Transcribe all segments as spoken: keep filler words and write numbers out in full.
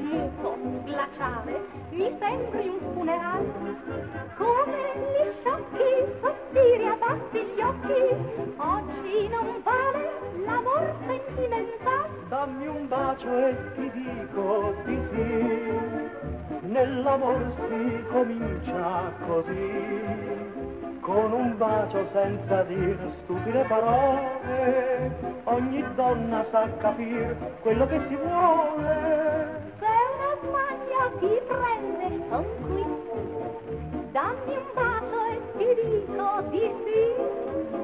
muto, glaciale, mi sembri un funerale. Come gli sciocchi sospiri, abbassi gli occhi, oggi non vale l'amor sentimentale. Dammi un bacio e ti dico di sì, nell'amor si comincia così. Con un bacio senza dir stupide parole, ogni donna sa capir quello che si vuole. Se una smania ti prende, son qui, dammi un bacio e ti dico di sì.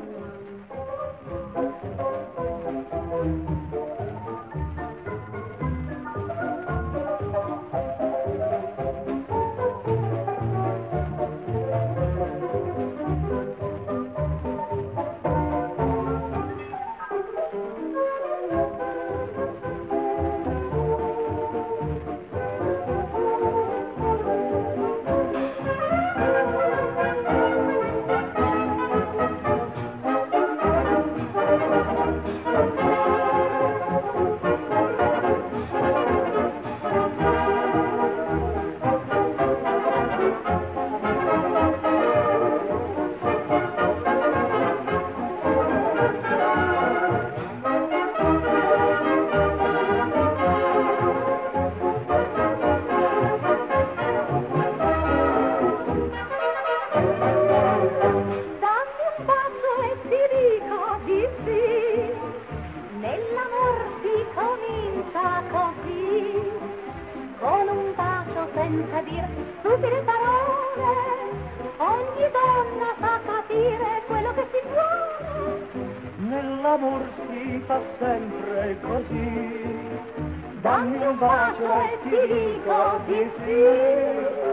Con un bacio senza dire stupide parole, ogni donna sa capire quello che si vuole. Nell'amor si fa sempre così, Dammi un bacio e ti dico di sì.